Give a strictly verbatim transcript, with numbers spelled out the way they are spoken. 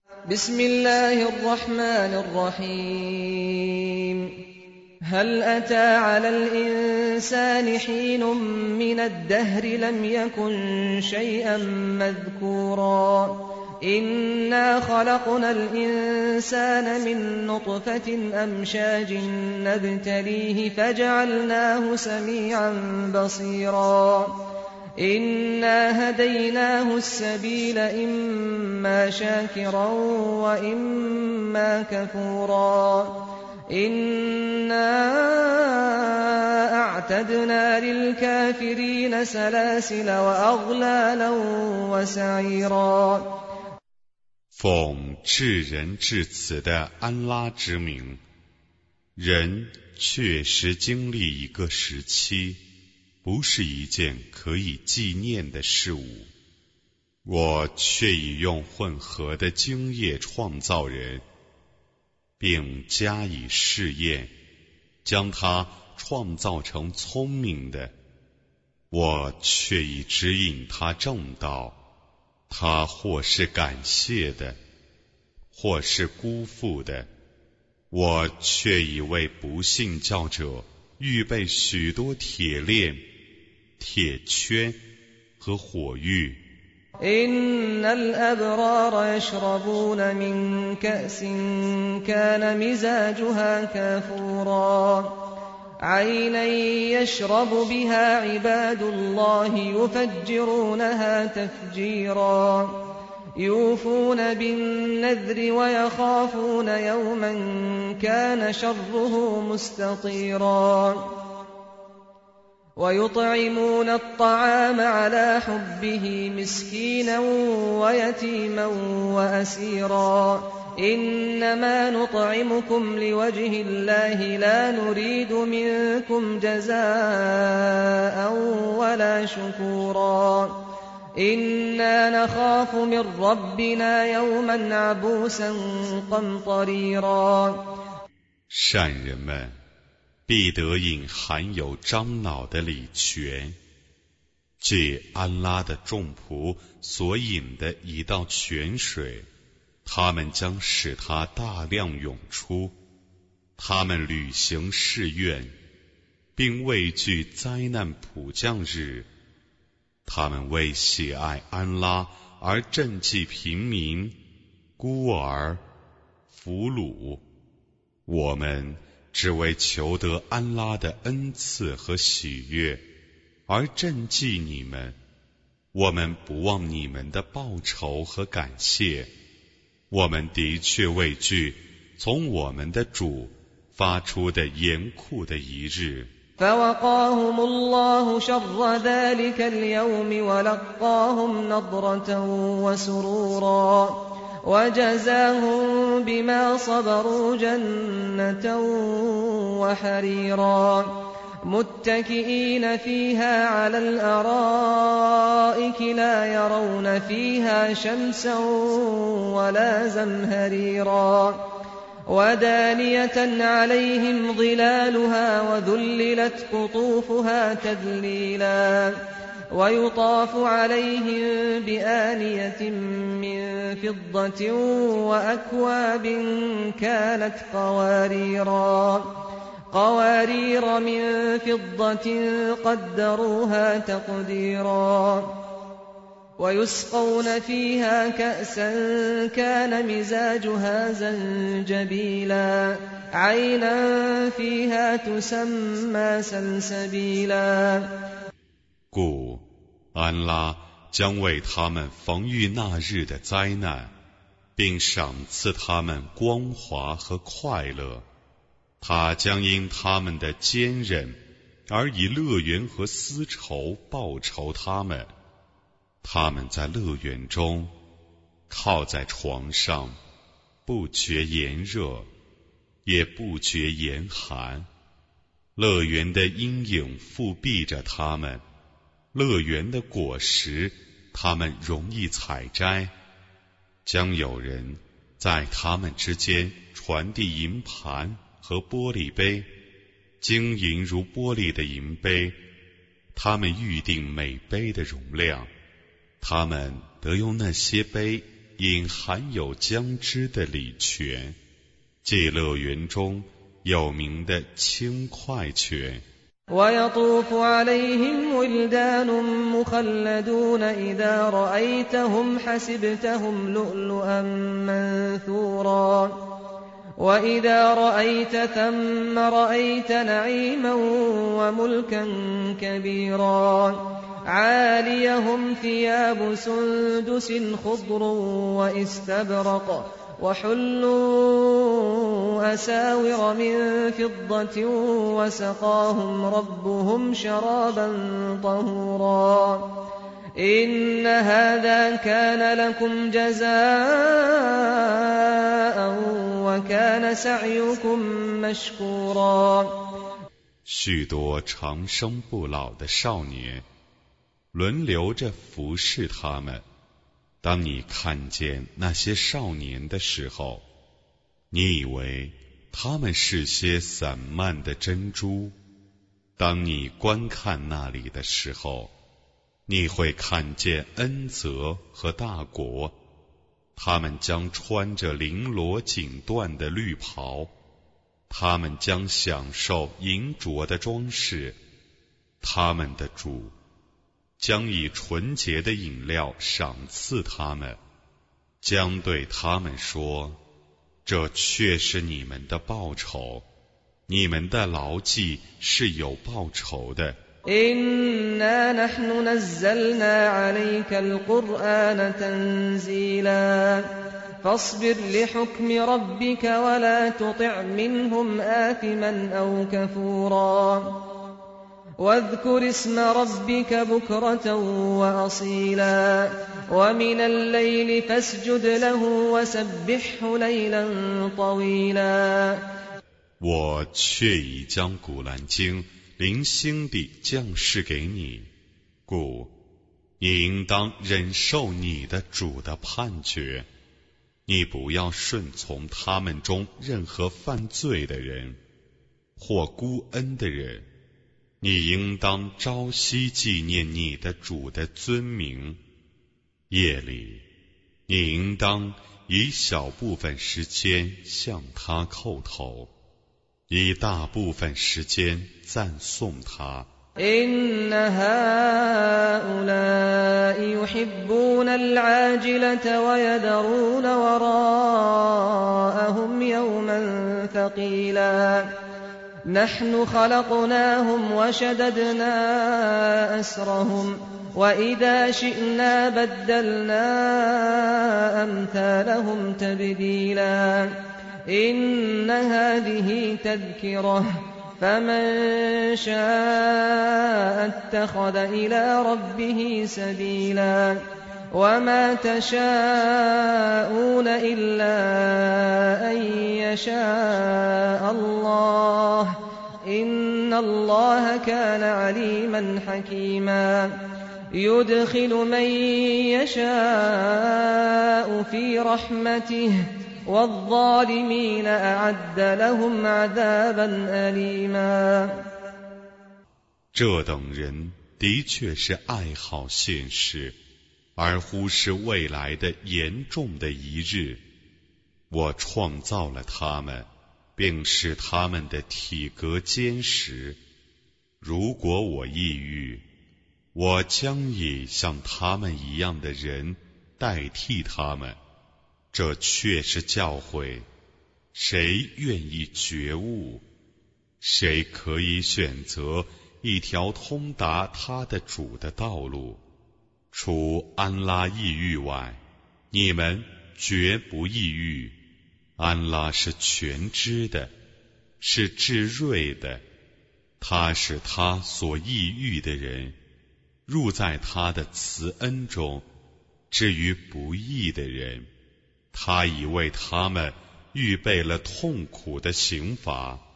بسم الله الرحمن الرحيم هل أتى على الإنسان حين من الدهر لم يكن شيئا مذكورا إنا خلقنا الإنسان من نطفة أمشاج نبتليه فجعلناه سميعا بصيرا إنا هديناه السبيل إما شاكرا وإما كفورا إنا أعتدنا للكافرين سلاسل وأغلالا وسعيرا 奉至仁至慈的安拉之名，人确实经历一个时期，不是一件可以纪念的事物。我却已用混合的精液创造人，并加以试验，将他创造成聪明的。我却已指引他正道，他或是感谢的，或是辜负的。我却已为不信教者预备许多铁链、铁圈和火狱。 إن الأبرار يشربون من كأس كان مزاجها كافورا عينا يشرب بها عباد الله يفجرونها تفجيرا يوفون بالنذر ويخافون يوما كان شره مستطيرا ويطعمون الطعام على حبه مسكينا ويتيما وأسيرا إنما نطعمكم لوجه الله لا نريد منكم جزاء ولا شكورا إنا نخاف من ربنا يوما عبوسا قمطريرا 善人们必得饮含有樟脑的礼泉，借安拉的众仆所饮的一道泉水，他们将使它大量涌出。他们履行誓愿，并畏惧灾难普降日。他们为喜爱安拉而赈济平民、孤儿、俘虏。我们只为求得安拉的恩赐和喜悦而赈济你们，我们不忘你们的报酬和感谢。我们的确畏惧从我们的主发出的严酷的一日。 فوقاهم الله شر ذلك اليوم ولقاهم نضرة وسرورا وجزاهم بما صبروا جنة وحريرا متكئين فيها على الأرائك لا يرون فيها شمسا ولا زمهريرا ودانية عليهم ظلالها وذللت قطوفها تذليلا ويطاف عليهم بآنية من فضة وأكواب كانت قواريرا قوارير من فضة قدروها تقديرا ويسقون فيها كأسا كان مزاجها زنجبيلا عينا فيها تسمى سلسبيلا 故安拉将为他们防御那日的灾难，并赏赐他们光华和快乐。他将因他们的坚韧而以乐园和丝绸报酬他们。他们在乐园中靠在床上，不觉炎热，也不觉严寒。乐园的阴影覆庇着他们，乐园的果实他们容易采摘。将有人在他们之间传递银盘和玻璃杯，晶莹如玻璃的银杯，他们预定每杯的容量，他们得用那些杯饮含有姜汁的礼泉，即乐园中有名的轻快泉。 ويطوف عليهم ولدان مخلدون إذا رأيتهم حسبتهم لؤلؤا منثورا وإذا رأيت ثم رأيت نعيما وملكا كبيرا عاليهم ثياب سندس خضر واستبرق وحلوا أساور من فضة وسقاهم ربهم شرابا طهورا إن هذا كان لكم جزاء وكان سعيكم مشكورا 许多长生不老的少年轮流着服侍他们。当你看见那些少年的时候，你以为他们是些散漫的珍珠；当你观看那里的时候，你会看见恩泽和大国。他们将穿着绫罗锦缎的绿袍，他们将享受银镯的装饰，他们的主将以纯洁的饮料赏赐他们，将对他们说：这却是你们的报酬，你们的牢记是有报酬的。 إنا نحن نزلنا عليك القرآن تنزيلا فاصبر لحكم ربك ولا تطع منهم آثما أو كفورا واذكر اسم ربك بكرة وأصيلا ومن الليل فاسجد له وسبحه ليلا طويلا 我却已将古兰经零星地降示给你，故你应当忍受你的主的判决。你不要顺从他们中任何犯罪的人或孤恩的人，你应当朝夕纪念你的主的尊名。夜里，你应当以小部分时间向他叩头，以大部分时间赞颂他。 إن هؤلاء يحبون العاجلة ويذرون وراءهم يوما ثقيلا نحن خلقناهم وشددنا أسرهم وإذا شئنا بدلنا أمثالهم تبديلا إن هذه تذكرة فمن شاء اتخذ إلى ربه سبيلا وما تشاءون إلا أن يشاء الله إن الله كان عليما حكيما يدخل من يشاء في رحمته والظالمين أعد لهم عذابا أليما 这等人的确是爱好现世，而忽视未来的严重的一日。我创造了他们，并使他们的体格坚实。如果我抑郁，我将以像他们一样的人代替他们。这却是教诲，谁愿意觉悟？谁可以选择一条通达他的主的道路？除安拉抑郁外，你们绝不抑郁。安拉是全知的，是至睿的，他使他所抑郁的人入在他的慈恩中。至于不义的人，他已为他们预备了痛苦的刑罚。